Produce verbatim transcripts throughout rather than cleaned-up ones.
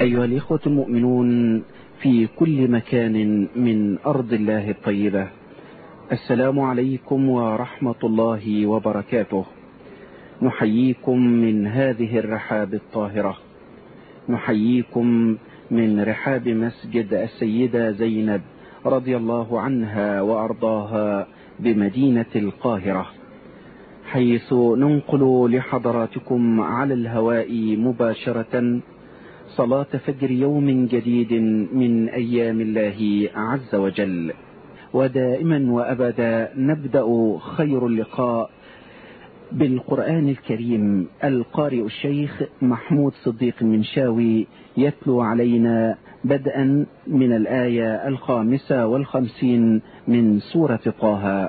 أيها الإخوة المؤمنون في كل مكان من أرض الله الطيبة، السلام عليكم ورحمة الله وبركاته. نحييكم من هذه الرحاب الطاهرة، نحييكم من رحاب مسجد السيدة زينب رضي الله عنها وأرضاها بمدينة القاهرة، حيث ننقل لحضراتكم على الهواء مباشرة صلاة فجر يوم جديد من أيام الله عز وجل. ودائما وأبدا نبدأ خير اللقاء بالقرآن الكريم. القارئ الشيخ محمود صديق المنشاوي يتلو علينا بدءا من الآية الخامسة والخمسين من سورة طه.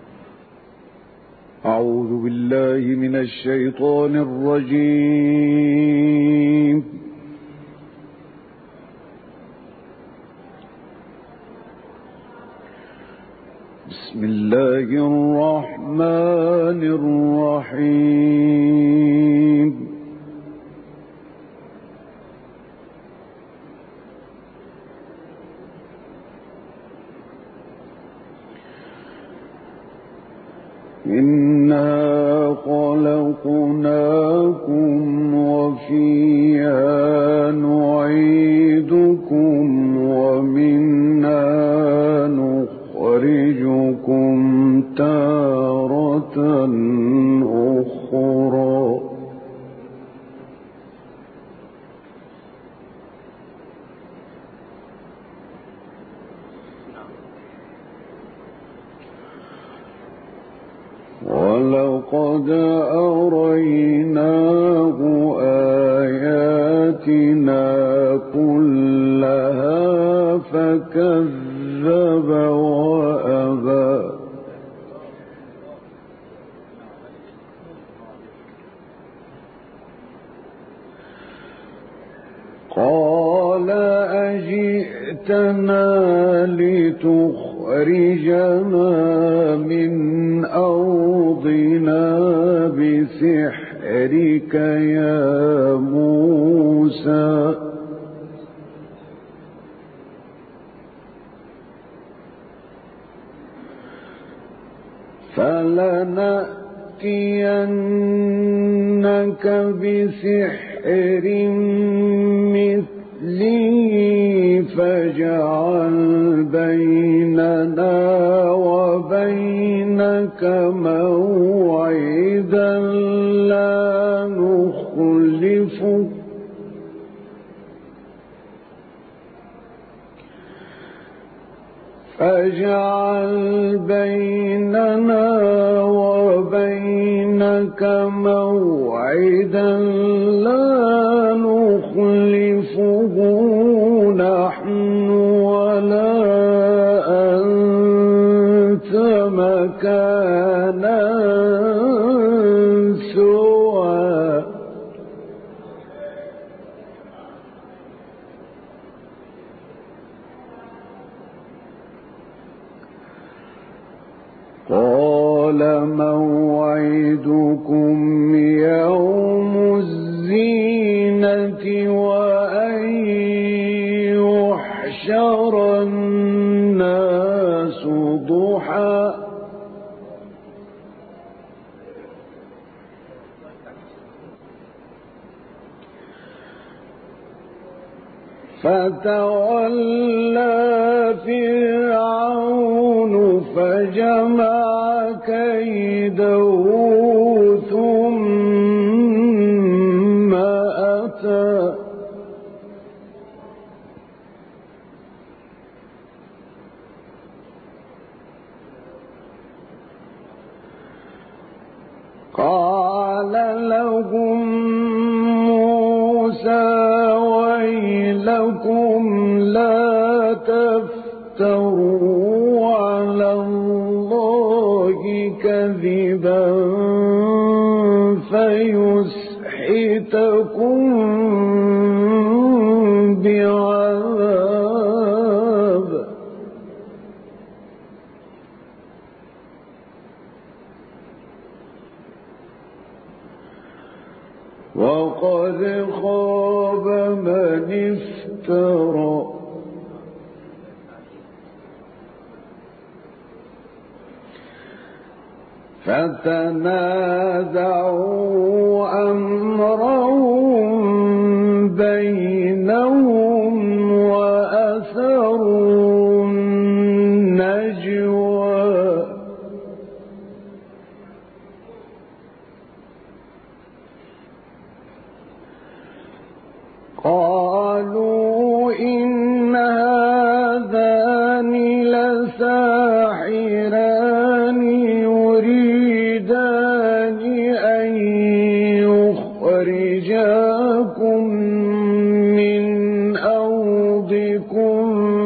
أعوذ بالله من الشيطان الرجيم. بسم الله الرحمن الرحيم. إنا خلقناكم وفيها نعيدكم ومنها نخرجكم تارة أخرى. ولقد أريناه آياتنا كلها فكذب وأبى. قال أجئتنا لتخرجنا من أرضنا بسحرك يا موسى، فلنأتينك بسحر مثله فاجعل بيننا وبينك موعدا لا نخلفه فاجعل بيننا وبينك موعدا لا نخلفه نحن ولا أنت مكانا سوى. قال موعدكم يوم الزينة وأن يحشر الناس ضحى. فتولى فرعون فجمع كيده ثم أتى. قال لهم موسى ويلكم لا تفتروا على الله كذبا فيسحتكم بعذاب. وقد خاب من افترى فتنازعوا أمرهم بينهم وأسروا النجوى قالوا إن هذان لساحران يريدان أن يخرجاكم من أرضكم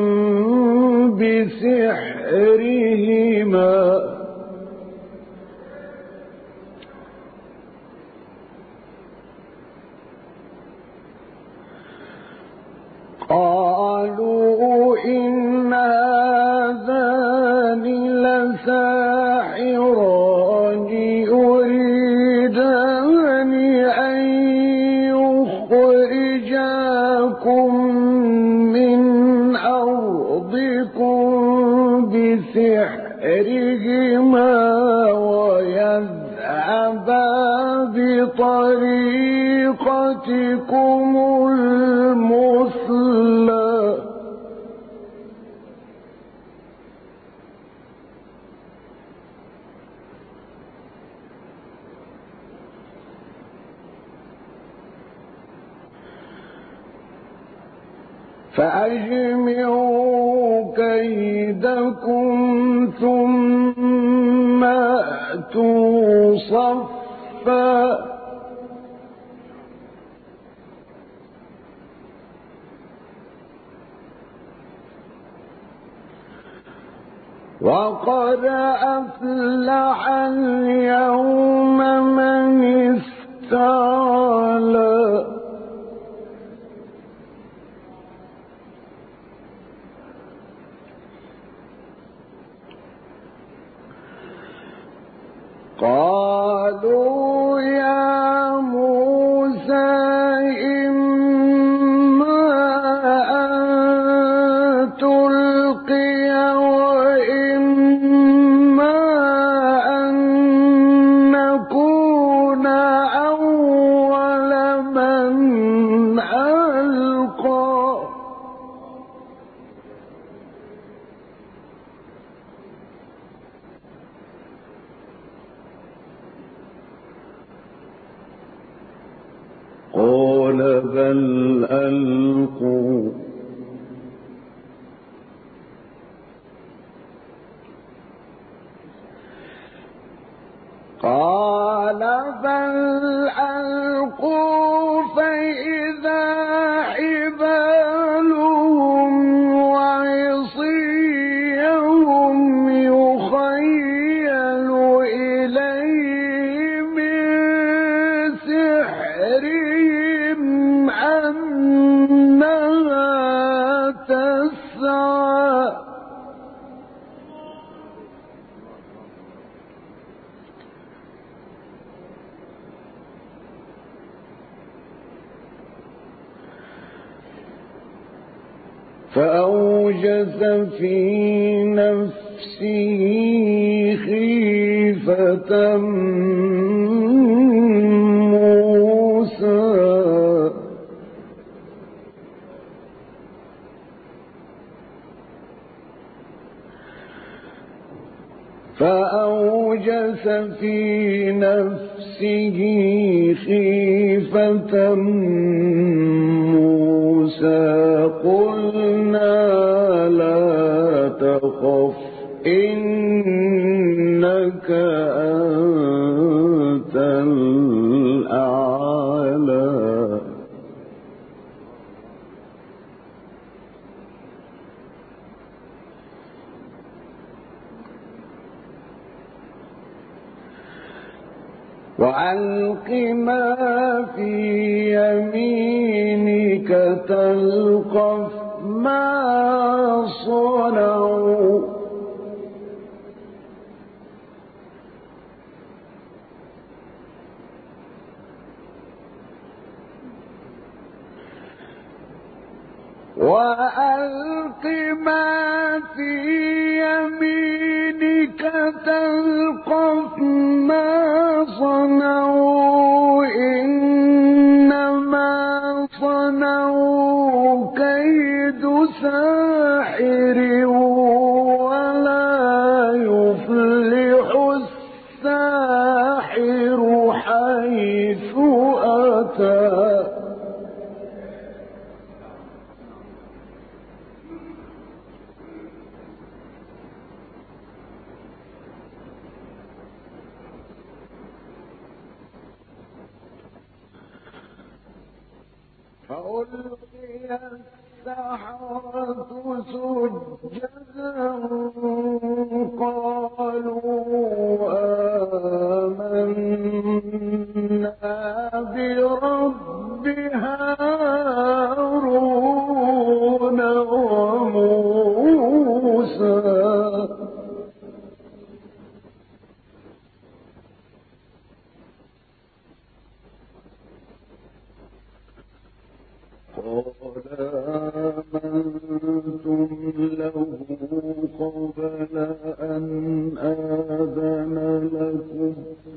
بسحرهما قالوا إن هذان لساحران يريدان أن يخرجاكم من أرضكم بسحرهما ويذهبا بطريقتكم المثلى فأجمعوا كيدكم ثم أتوا صفا وقد أفلح اليوم من استعلى قالوا يا موسى إما أن تلقي وإما أن نكون أول من ألقى قال بل ألقوا قال بل ألقوا فإذا حبالهم وعصيهم يخيل إليه من سحرهم أنها تسعى فأوجس في نفسه خيفة موسى فأوجس في نفسه خيفة موسى قلنا لا تخف إنك أنت الأعلى وألق ما في يمينك تلقف ما صنعوا وألق ما في يمينك تلقف ما صنعوا إنما صنعوا كيد ساحر ولا يفلح الساحر حيث أتى. فألقي السحرة سجدا قالوا آمنا برب هارون وموسى. قال آمنتم له قبل أن آذن لكم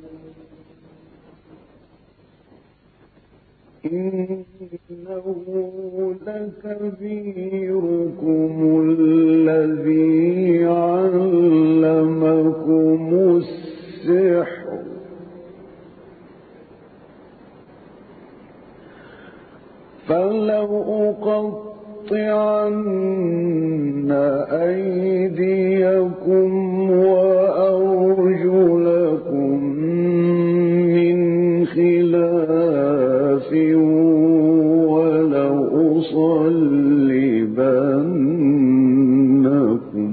إنه لكبيركم الذي علمكم السحر فلأقطعن أيديكم وأرجلكم من خلاف ولأصلبنكم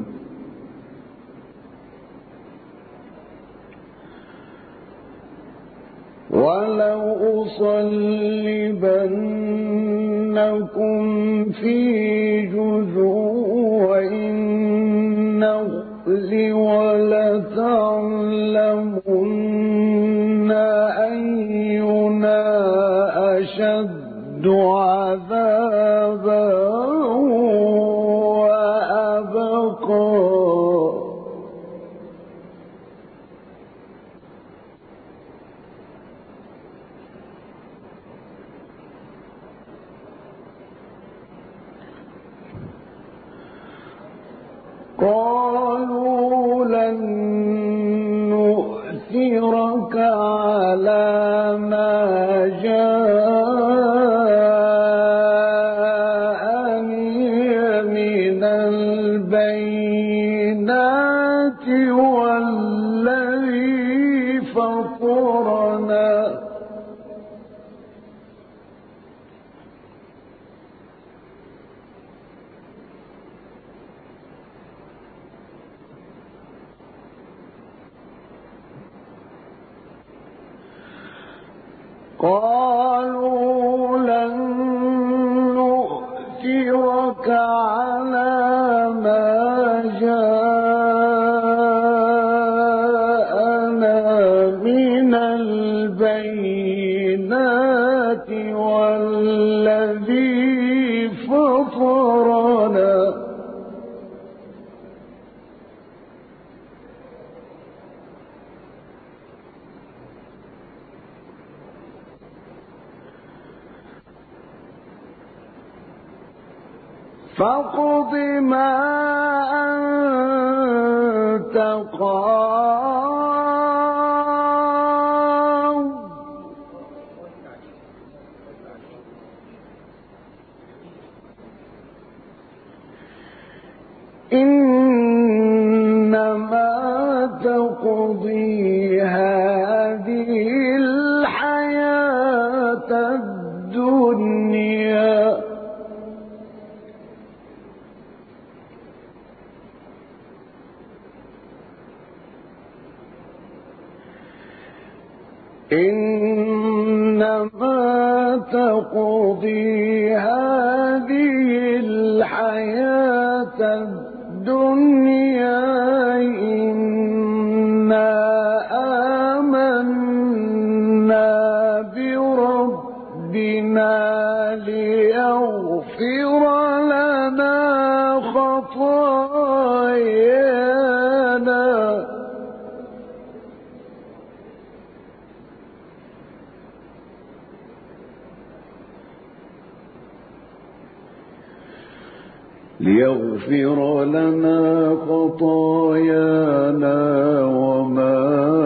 ولأصلبنكم في جذوع النخل ولتعلمن أينا أشد عذابا وأبقى. قالوا لن نؤثرك على ما جاءني من البينات والذي فطرنا قالوا لن نؤثرك على ما جاءنا من البينات والذي فطرنا فاقض ما أنت قاض إنما تقضي هذه الحياة الدنيا إنما تقضي هذه الحياة الدنيا إنا آمنا بربنا ليغفر لنا خطايانا ليغفر لنا خطايانا وما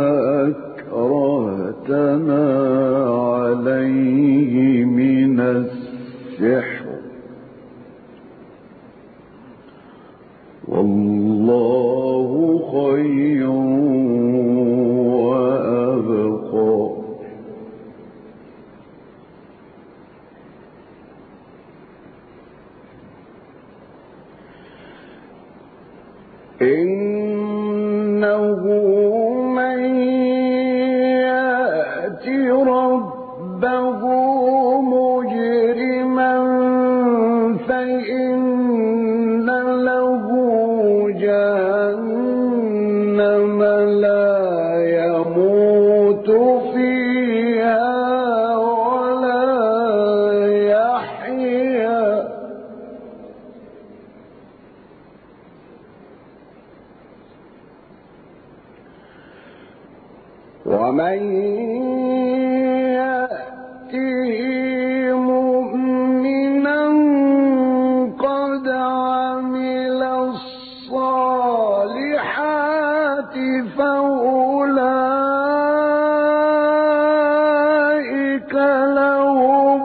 أكرهتنا عليه من السحر والله خير وأبقى. إنه من يأت ربه مجرما فإن له جهنم لا يموت فيها ولا يحيا ومن يأته مؤمنا قد عمل الصالحات فأولئك لهم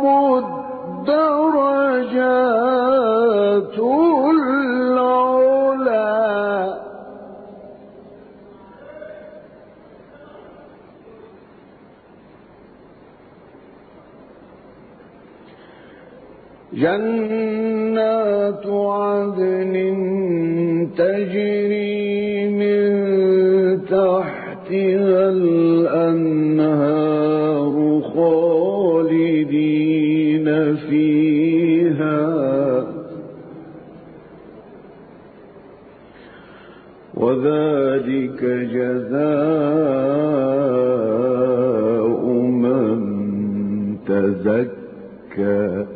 الدرجات العلى. جنات عدن تجري من تحتها الأنهار خالدين فيها وذلك جزاء من تزكى.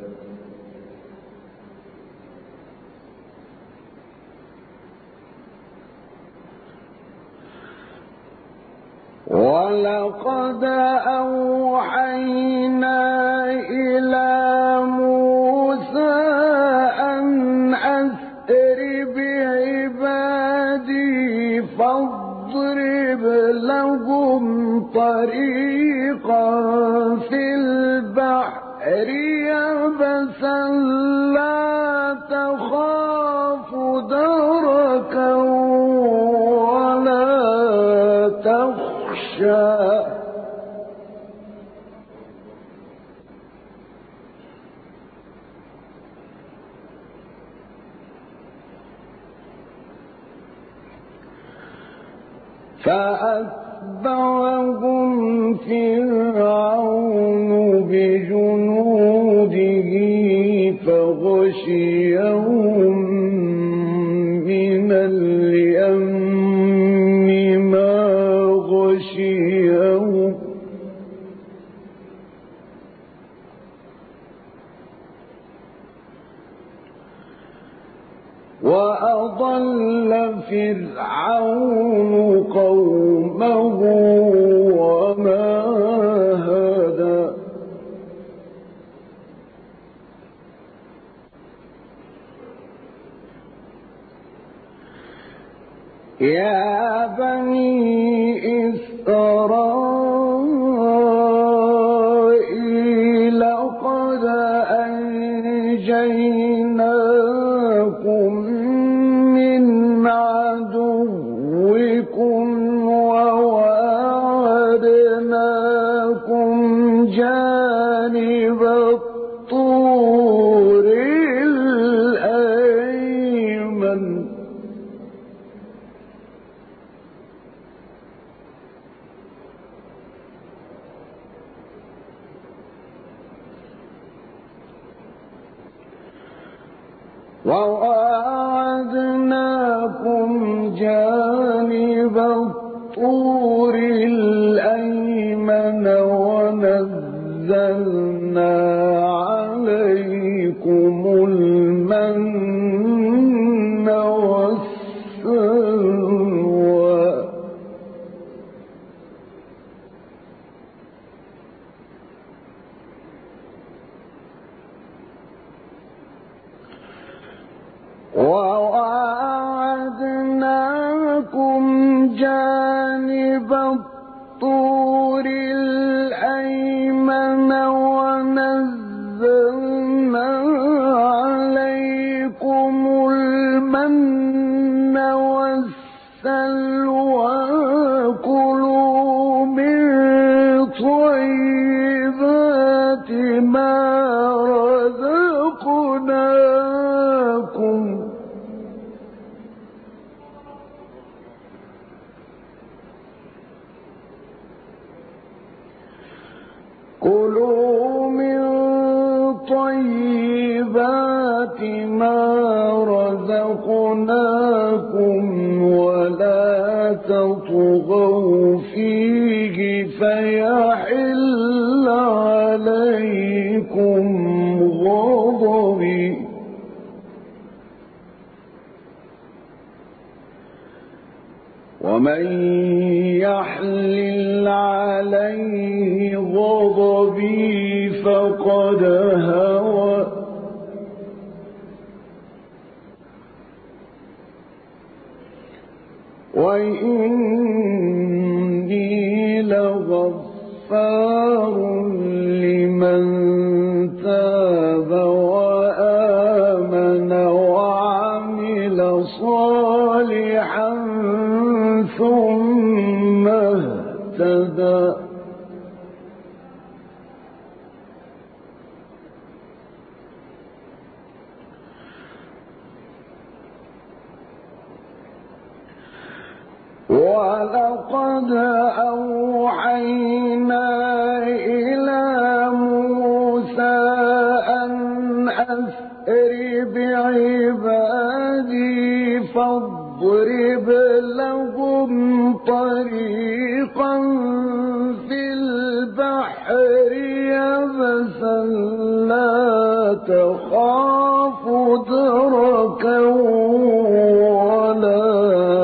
ولقد أوحينا إلى موسى أن أسر بعبادي فاضرب لهم طريقا في البحر يبسا لا تخاف دركا ولا تخشى فأتبعهم فرعون بجنوده فغشيهم من اليم ما غشيهم وأضل فرعون قومه وما هدى. يا بني إسرائيل قد أنجيناكم من عدوكم وواعدناكم جانب الطور الأيمن وواعدناكم جانب الطور الأيمن ونزلنا عليكم الماء المن والسلوى وواعدناكم جانب الطور الأيمن ونزلنا عليكم المن والسلوى كلوا من طيبات ما رزقناكم كلوا من طيبات ما رزقناكم ولا تطغوا فيه فيحل عليكم غضبي ومن يحلل عليه غضبي فقد هوى وإني لغفار لمن تاب وآمن وعمل صالحا ثم اهتدى ولقد أوحينا إلى موسى أن أسر بعبادي فاضرب لهم طريقا في البحر يبسا لا تخاف دركا ولا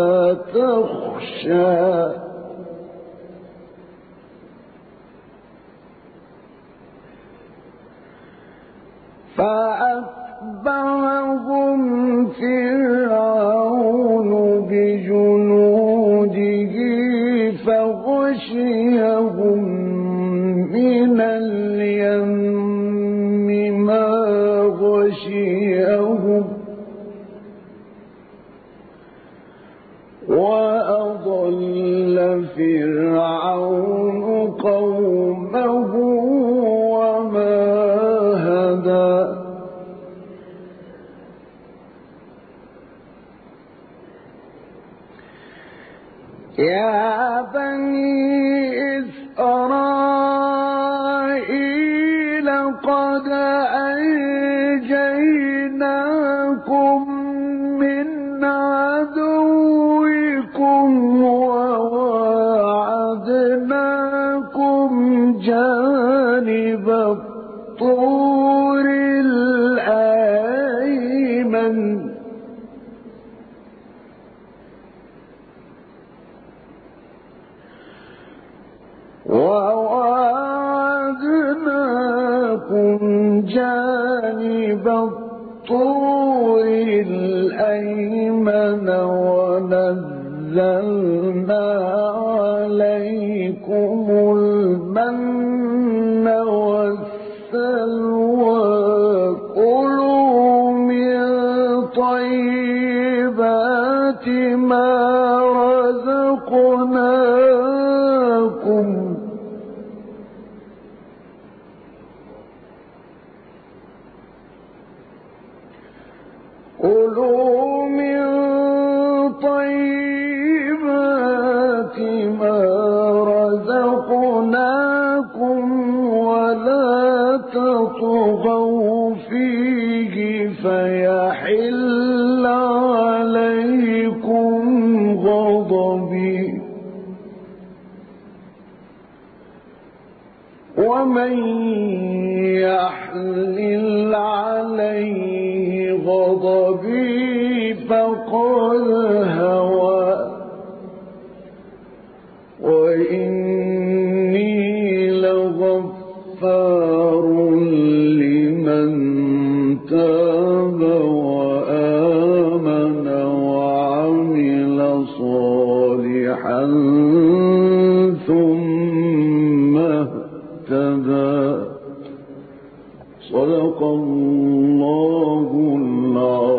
تخشى فأتبعهم فرعون بجنوده فغشيهم من اليم ما غشيهم وأضل فرعون قومه وما هدى يا بني إسرائيل قد أنجيناكم من عدوكم وواعدناكم جانب الطور الأيمن وواعدناكم جانب الطور الأيمن ونزلنا عليكم المن والسلوى كلوا من طيبات ما رزقناكم كلوا من طيبات ما رزقناكم ولا تطغوا فيه فيحل عليكم غضبي ومن يحلل عليه غضبي غضبي فقد هوى وإني لغفار لمن تاب وآمن وعمل صالحا ثم اهتدى. صدق الله العظيم.